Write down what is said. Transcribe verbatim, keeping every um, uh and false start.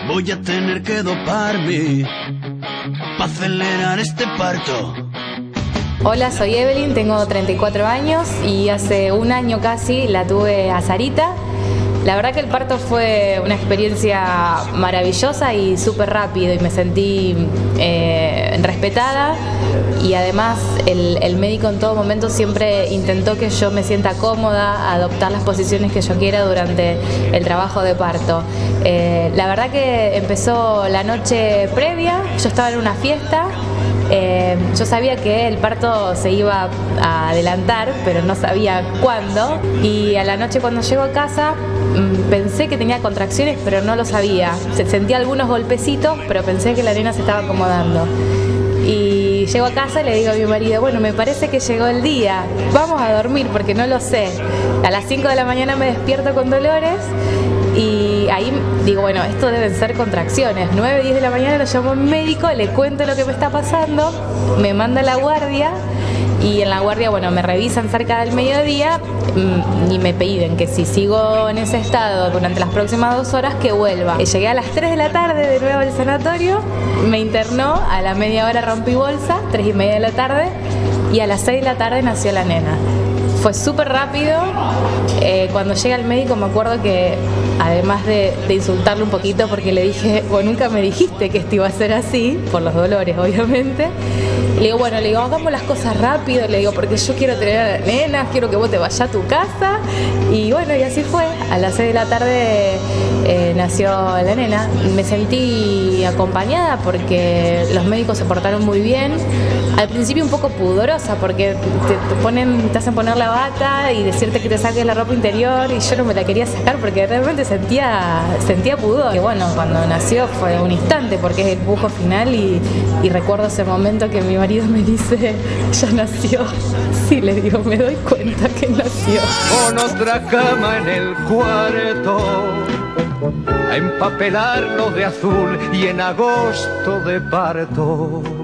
Voy a tener que doparme para acelerar este parto. Hola, soy Evelyn, tengo treinta y cuatro años y hace un año casi la tuve a Sarita. La verdad que el parto fue una experiencia maravillosa y súper rápido y me sentí eh, respetada, y además el, el médico en todo momento siempre intentó que yo me sienta cómoda, adoptar las posiciones que yo quiera durante el trabajo de parto. Eh, la verdad que empezó la noche previa, yo estaba en una fiesta. Eh, yo sabía que el parto se iba a adelantar, pero no sabía cuándo, y a la noche cuando llego a casa mmm, pensé que tenía contracciones, pero no lo sabía. Se sentía algunos golpecitos, pero pensé que la nena se estaba acomodando. Y llego a casa y le digo a mi marido, bueno, me parece que llegó el día, vamos a dormir porque no lo sé. A las cinco de la mañana me despierto con dolores y ahí digo, bueno, esto deben ser contracciones. nueve, diez de la mañana lo llamo a un médico, le cuento lo que me está pasando, me manda a la guardia y en la guardia, bueno, me revisan cerca del mediodía y me piden que si sigo en ese estado durante las próximas dos horas que vuelva. Y llegué a las tres de la tarde de nuevo al sanatorio, me internó, a la media hora rompí bolsa, tres y media de la tarde, y a las seis de la tarde nació la nena. Fue súper rápido. Eh, cuando llega el médico me acuerdo que, además de, de insultarle un poquito porque le dije, vos nunca me dijiste que esto iba a ser así, por los dolores obviamente, le digo, bueno, le digo, hagamos las cosas rápido, le digo, porque yo quiero tener a la nena, quiero que vos te vayas a tu casa, y bueno, y así fue. A las seis de la tarde eh, nació la nena. Me sentí acompañada porque los médicos se portaron muy bien. Al principio un poco pudorosa porque te, te, ponen, te hacen poner la bata y decirte que te saques la ropa interior, y yo no me la quería sacar porque realmente sentía, sentía pudor. Y bueno, cuando nació fue un instante porque es el pujo final, y, y recuerdo ese momento que mi marido me dice, ya nació. Sí, le digo, me doy cuenta que nació. Con otra cama en el cuarto, a empapelarnos de azul y en agosto de parto.